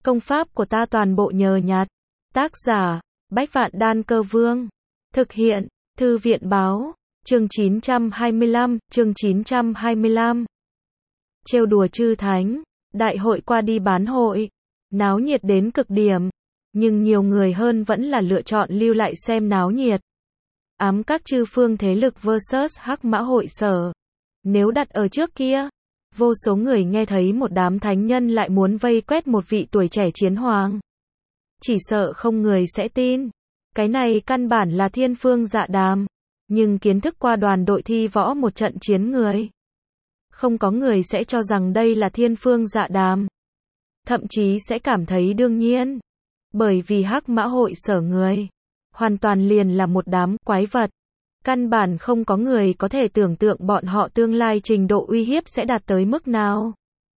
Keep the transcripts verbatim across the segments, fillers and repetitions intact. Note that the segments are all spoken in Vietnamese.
Công pháp của ta toàn bộ nhờ nhặt. Tác giả, Bách Vạn Đan Cơ Vương. Thực hiện, Thư viện Báo. Chương chín trăm hai mươi lăm, chương chín trăm hai mươi lăm. Trêu đùa chư thánh, đại hội qua đi bán hội, náo nhiệt đến cực điểm, nhưng nhiều người hơn vẫn là lựa chọn lưu lại xem náo nhiệt. Ám các chư phương thế lực versus Hắc Mã Hội Sở. Nếu đặt ở trước kia, vô số người nghe thấy một đám thánh nhân lại muốn vây quét một vị tuổi trẻ chiến hoàng, chỉ sợ không người sẽ tin. Cái này căn bản là thiên phương dạ đàm, nhưng kiến thức qua đoàn đội thi võ một trận chiến người, không có người sẽ cho rằng đây là thiên phương dạ đàm, thậm chí sẽ cảm thấy đương nhiên, bởi vì Hắc Mã Hội Sở người hoàn toàn liền là một đám quái vật, căn bản không có người có thể tưởng tượng bọn họ tương lai trình độ uy hiếp sẽ đạt tới mức nào.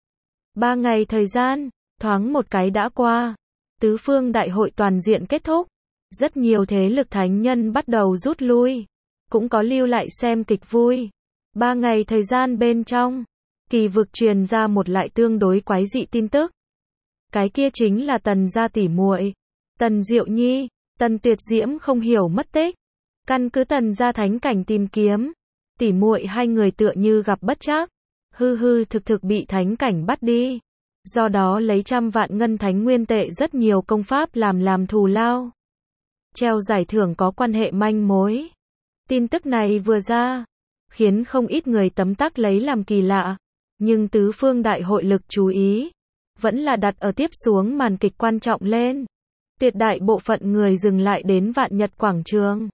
Ba ngày thời gian, thoáng một cái đã qua, tứ phương đại hội toàn diện kết thúc, rất nhiều thế lực thánh nhân bắt đầu rút lui, cũng có lưu lại xem kịch vui. Ba ngày thời gian bên trong, kỳ vực truyền ra một lại tương đối quái dị tin tức. Cái kia chính là Tần gia tỷ muội, Tần Diệu Nhi, Tần Tuyệt Diễm không hiểu mất tích. Căn cứ Tần gia thánh cảnh tìm kiếm, tỷ muội hai người tựa như gặp bất trắc, hư hư thực thực bị thánh cảnh bắt đi. Do đó lấy trăm vạn ngân thánh nguyên tệ rất nhiều công pháp làm làm thù lao. Treo giải thưởng có quan hệ manh mối. Tin tức này vừa ra, khiến không ít người tấm tắc lấy làm kỳ lạ, nhưng tứ phương đại hội lực chú ý vẫn là đặt ở tiếp xuống màn kịch quan trọng lên. Tuyệt đại bộ phận người dừng lại đến Vạn Nhật quảng trường.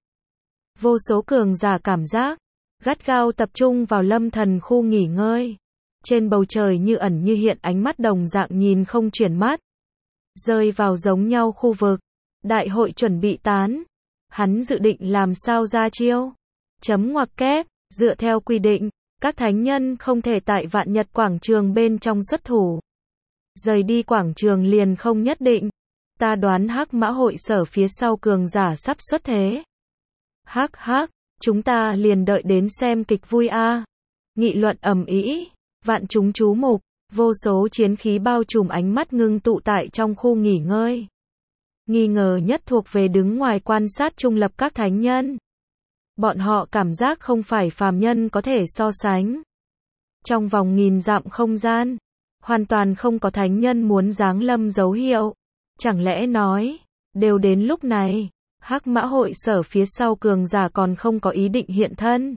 Vô số cường giả cảm giác gắt gao tập trung vào Lâm Thần khu nghỉ ngơi. Trên bầu trời như ẩn như hiện ánh mắt đồng dạng nhìn không chuyển mắt, rơi vào giống nhau khu vực. Đại hội chuẩn bị tán, hắn dự định làm sao ra chiêu. Chấm ngoặc kép, dựa theo quy định, các thánh nhân không thể tại Vạn Nhật quảng trường bên trong xuất thủ. Rời đi quảng trường liền không nhất định. Ta đoán Hắc Mã Hội Sở phía sau cường giả sắp xuất thế. Hắc hắc, chúng ta liền đợi đến xem kịch vui a. Nghị luận ầm ĩ, vạn chúng chú mục, vô số chiến khí bao trùm ánh mắt ngưng tụ tại trong khu nghỉ ngơi. Nghi ngờ nhất thuộc về đứng ngoài quan sát trung lập các thánh nhân. Bọn họ cảm giác không phải phàm nhân có thể so sánh. Trong vòng nghìn dặm không gian, hoàn toàn không có thánh nhân muốn giáng lâm dấu hiệu. Chẳng lẽ nói, đều đến lúc này, Hắc Mã Hội Sở phía sau cường giả còn không có ý định hiện thân.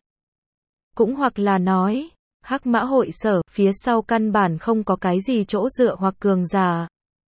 Cũng hoặc là nói, Hắc Mã Hội Sở phía sau căn bản không có cái gì chỗ dựa hoặc cường giả.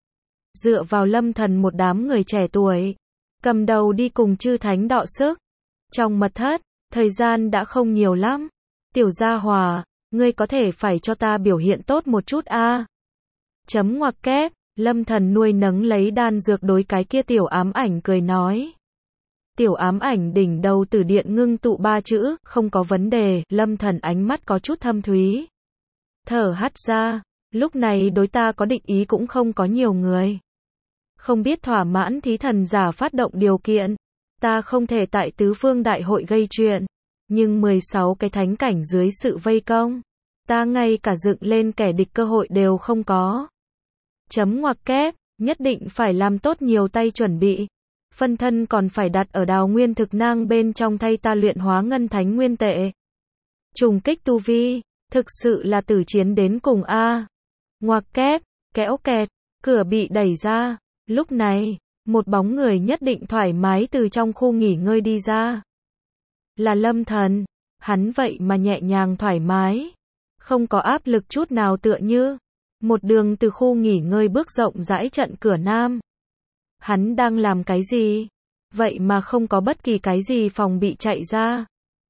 Dựa vào Lâm Thần một đám người trẻ tuổi, cầm đầu đi cùng chư thánh đọ sức. Trong mật thất, thời gian đã không nhiều lắm. Tiểu Gia Hòa, ngươi có thể phải cho ta biểu hiện tốt một chút a. Chấm ngoặc kép, Lâm Thần nuôi nấng lấy đan dược đối cái kia tiểu ám ảnh cười nói. Tiểu ám ảnh đỉnh đầu tử điện ngưng tụ ba chữ, không có vấn đề. Lâm Thần ánh mắt có chút thâm thúy, thở hắt ra, lúc này đối ta có định ý cũng không có nhiều người. Không biết thỏa mãn thí thần giả phát động điều kiện, ta không thể tại tứ phương đại hội gây chuyện, nhưng mười sáu cái thánh cảnh dưới sự vây công, ta ngay cả dựng lên kẻ địch cơ hội đều không có. Chấm ngoặc kép, nhất định phải làm tốt nhiều tay chuẩn bị. Phân thân còn phải đặt ở đào nguyên thực nang bên trong thay ta luyện hóa ngân thánh nguyên tệ. Trùng kích tu vi, thực sự là tử chiến đến cùng a. Ngoặc kép, kéo kẹt, cửa bị đẩy ra. Lúc này, một bóng người nhất định thoải mái từ trong khu nghỉ ngơi đi ra. Là Lâm Thần, hắn vậy mà nhẹ nhàng thoải mái, không có áp lực chút nào tựa như một đường từ khu nghỉ ngơi bước rộng rãi trận cửa nam. Hắn đang làm cái gì? Vậy mà không có bất kỳ cái gì phòng bị chạy ra.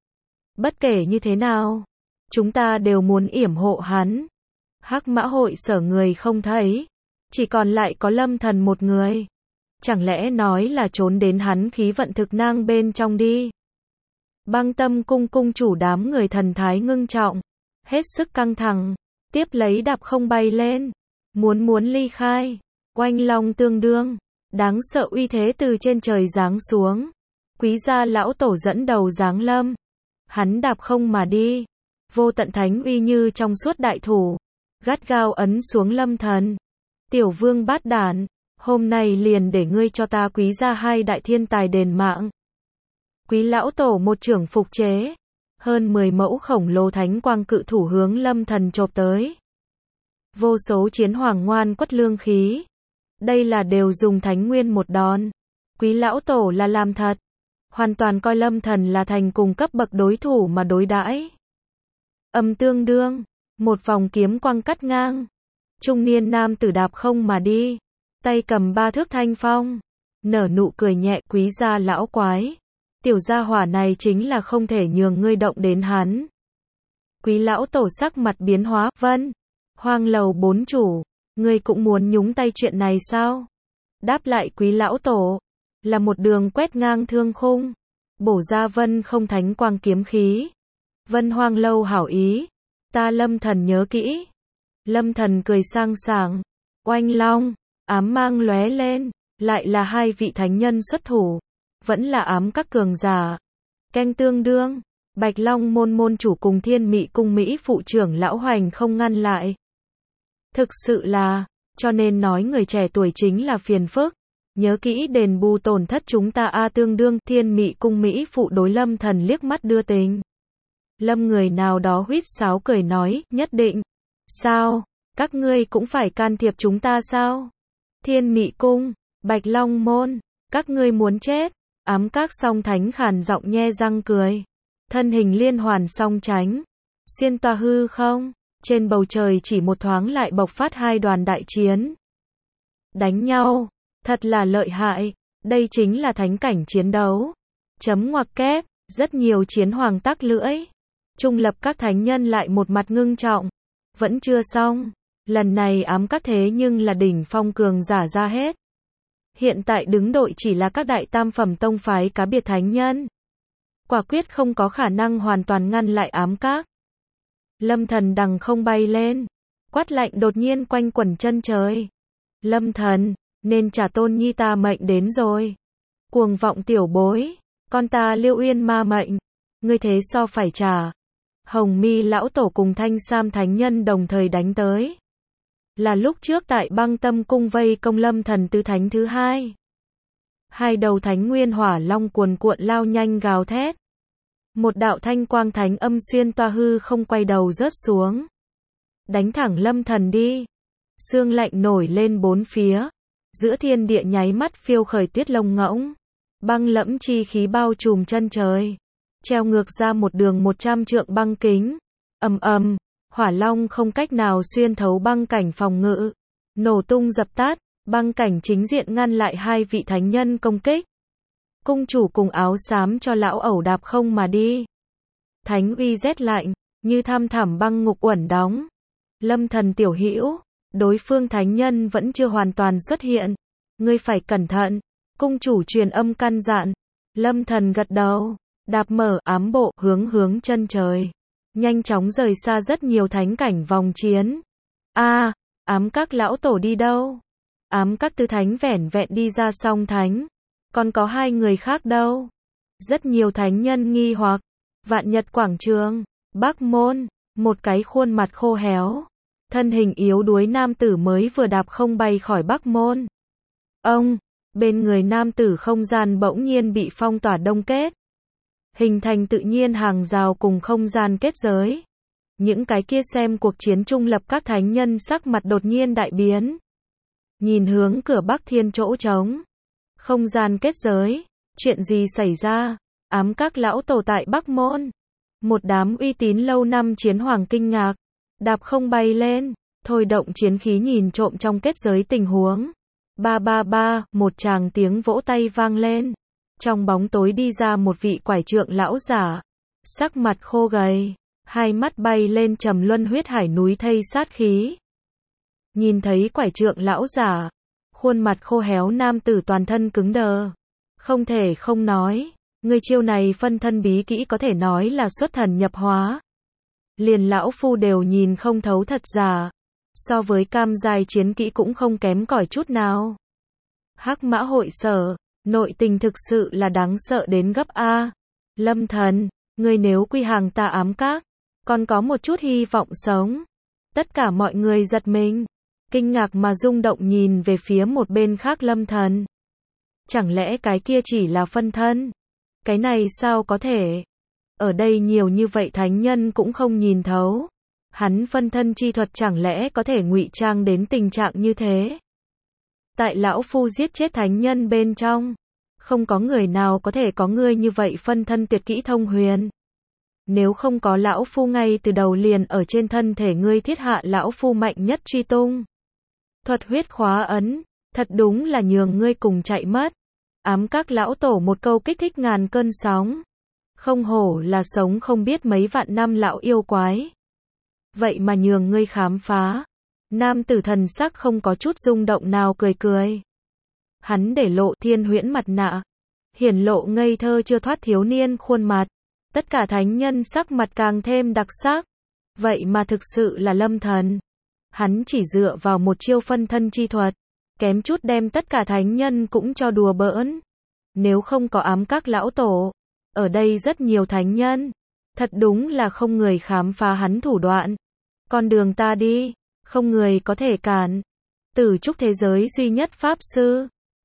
Bất kể như thế nào, chúng ta đều muốn yểm hộ hắn. Hắc Mã Hội Sở người không thấy, chỉ còn lại có Lâm Thần một người. Chẳng lẽ nói là trốn đến hắn khí vận thực nang bên trong đi? Băng Tâm cung cung chủ đám người thần thái ngưng trọng, hết sức căng thẳng, tiếp lấy đạp không bay lên, muốn muốn ly khai. Oanh long tương đương, đáng sợ uy thế từ trên trời giáng xuống. Quý gia lão tổ dẫn đầu giáng lâm, hắn đạp không mà đi, vô tận thánh uy như trong suốt đại thủ, gắt gao ấn xuống Lâm Thần. Tiểu vương bát đản, hôm nay liền để ngươi cho ta quý ra hai đại thiên tài đền mạng. Quý lão tổ một trưởng phục chế, hơn mười mẫu khổng lồ thánh quang cự thủ hướng Lâm Thần chộp tới. Vô số chiến hoàng ngoan quất lương khí. Đây là đều dùng thánh nguyên một đòn. Quý lão tổ là làm thật. Hoàn toàn coi Lâm Thần là thành cùng cấp bậc đối thủ mà đối đãi. Âm tương đương, một vòng kiếm quang cắt ngang. Trung niên nam tử đạp không mà đi, tay cầm ba thước thanh phong, nở nụ cười nhẹ. Quý gia lão quái, tiểu gia hỏa này chính là không thể nhường ngươi động đến hắn. Quý lão tổ sắc mặt biến hóa, vân, hoang lầu bốn chủ, ngươi cũng muốn nhúng tay chuyện này sao? Đáp lại quý lão tổ, là một đường quét ngang thương khung, bổ ra vân không thánh quang kiếm khí. Vân hoang lâu hảo ý, ta Lâm Thần nhớ kỹ. Lâm Thần cười sang sảng, oanh long, ám mang lóe lên, lại là hai vị thánh nhân xuất thủ, vẫn là ám các cường giả. Canh tương đương, Bạch Long môn môn chủ cùng Thiên Mị cung Mỹ phụ trưởng lão Hoành không ngăn lại. Thực sự là, cho nên nói người trẻ tuổi chính là phiền phức. Nhớ kỹ đền bù tổn thất chúng ta a tương đương. Thiên Mị cung Mỹ phụ đối Lâm Thần liếc mắt đưa tình. Lâm người nào đó huýt sáo cười nói, nhất định. Sao, các ngươi cũng phải can thiệp chúng ta sao? Thiên Mị cung, Bạch Long môn, các ngươi muốn chết. Ám các song thánh khàn giọng nhe răng cười. Thân hình liên hoàn song tránh, xuyên toa hư không, trên bầu trời chỉ một thoáng lại bộc phát hai đoàn đại chiến. Đánh nhau, thật là lợi hại, đây chính là thánh cảnh chiến đấu. Chấm ngoặc kép, rất nhiều chiến hoàng tắc lưỡi. Trung lập các thánh nhân lại một mặt ngưng trọng. Vẫn chưa xong, lần này ám các thế nhưng là đỉnh phong cường giả ra hết. Hiện tại đứng đội chỉ là các đại tam phẩm tông phái cá biệt thánh nhân. Quả quyết không có khả năng hoàn toàn ngăn lại ám các. Lâm Thần đằng không bay lên, quát lạnh đột nhiên quanh quẩn chân trời. Lâm Thần, nên trả tôn nhi ta mệnh đến rồi. Cuồng vọng tiểu bối, con ta Liêu Uyên ma mệnh, ngươi thế so phải trả. Hồng Mi lão tổ cùng Thanh Sam thánh nhân đồng thời đánh tới. Là lúc trước tại Băng Tâm cung vây công Lâm Thần tứ thánh thứ hai. Hai đầu thánh nguyên hỏa long cuồn cuộn lao nhanh gào thét. Một đạo thanh quang thánh âm xuyên toa hư không quay đầu rớt xuống. Đánh thẳng Lâm Thần đi. Sương lạnh nổi lên bốn phía. Giữa thiên địa nháy mắt phiêu khởi tuyết lông ngỗng. Băng lẫm chi khí bao trùm chân trời. Treo ngược ra một đường một trăm trượng băng kính. Ầm ầm, hỏa long không cách nào xuyên thấu băng cảnh phòng ngự. Nổ tung dập tắt, băng cảnh chính diện ngăn lại hai vị thánh nhân công kích. Cung chủ cùng áo xám cho lão ẩu đạp không mà đi. Thánh uy rét lạnh, như thăm thẳm băng ngục uẩn đóng. Lâm Thần tiểu hữu, đối phương thánh nhân vẫn chưa hoàn toàn xuất hiện. Ngươi phải cẩn thận, cung chủ truyền âm căn dặn. Lâm Thần gật đầu, đạp mở ám bộ hướng hướng chân trời. Nhanh chóng rời xa rất nhiều thánh cảnh vòng chiến. A, à, ám các lão tổ đi đâu? Ám các tứ thánh vẻn vẹn đi ra song thánh. Còn có hai người khác đâu? Rất nhiều thánh nhân nghi hoặc. Vạn Nhật quảng trường, Bắc môn, một cái khuôn mặt khô héo, thân hình yếu đuối nam tử mới vừa đạp không bay khỏi Bắc môn. Ông, bên người nam tử không gian bỗng nhiên bị phong tỏa đông kết. Hình thành tự nhiên hàng rào cùng không gian kết giới. Những cái kia xem cuộc chiến trung lập các thánh nhân sắc mặt đột nhiên đại biến. Nhìn hướng cửa Bắc Thiên chỗ trống. Không gian kết giới, chuyện gì xảy ra? Ám các lão tổ tại Bắc môn. Một đám uy tín lâu năm chiến hoàng kinh ngạc, đạp không bay lên, thôi động chiến khí nhìn trộm trong kết giới tình huống. Ba ba ba, một tràng tiếng vỗ tay vang lên. Trong bóng tối đi ra một vị quải trượng lão giả, sắc mặt khô gầy, hai mắt bay lên trầm luân huyết hải núi thây sát khí. Nhìn thấy quải trượng lão giả, khuôn mặt khô héo nam tử toàn thân cứng đờ. Không thể không nói, người chiêu này phân thân bí kỹ có thể nói là xuất thần nhập hóa. Liền lão phu đều nhìn không thấu thật giả. So với cam giai chiến kỹ cũng không kém cỏi chút nào. Hắc mã hội sở, nội tình thực sự là đáng sợ đến gấp A. Lâm Thần, người nếu quy hàng ta ám các, còn có một chút hy vọng sống. Tất cả mọi người giật mình. kinh ngạc mà rung động nhìn về phía một bên khác Lâm Thần. Chẳng lẽ cái kia chỉ là phân thân? Cái này sao có thể? Ở đây nhiều như vậy thánh nhân cũng không nhìn thấu. Hắn phân thân chi thuật chẳng lẽ có thể ngụy trang đến tình trạng như thế? Tại lão phu giết chết thánh nhân bên trong, không có người nào có thể có ngươi như vậy phân thân tuyệt kỹ thông huyền. Nếu không có lão phu ngay từ đầu liền ở trên thân thể ngươi thiết hạ lão phu mạnh nhất truy tung thuật huyết khóa ấn, thật đúng là nhường ngươi cùng chạy mất. Ám các lão tổ một câu kích thích ngàn cơn sóng. Không hổ là sống không biết mấy vạn năm lão yêu quái. Vậy mà nhường ngươi khám phá. Nam tử thần sắc không có chút rung động nào cười cười. Hắn để lộ thiên huyễn mặt nạ, hiển lộ ngây thơ chưa thoát thiếu niên khuôn mặt. Tất cả thánh nhân sắc mặt càng thêm đặc sắc. Vậy mà thực sự là Lâm Thần. Hắn chỉ dựa vào một chiêu phân thân chi thuật, kém chút đem tất cả thánh nhân cũng cho đùa bỡn. Nếu không có ám các lão tổ, ở đây rất nhiều thánh nhân, thật đúng là không người khám phá hắn thủ đoạn. Con đường ta đi, không người có thể cản. Tử trúc thế giới duy nhất pháp sư.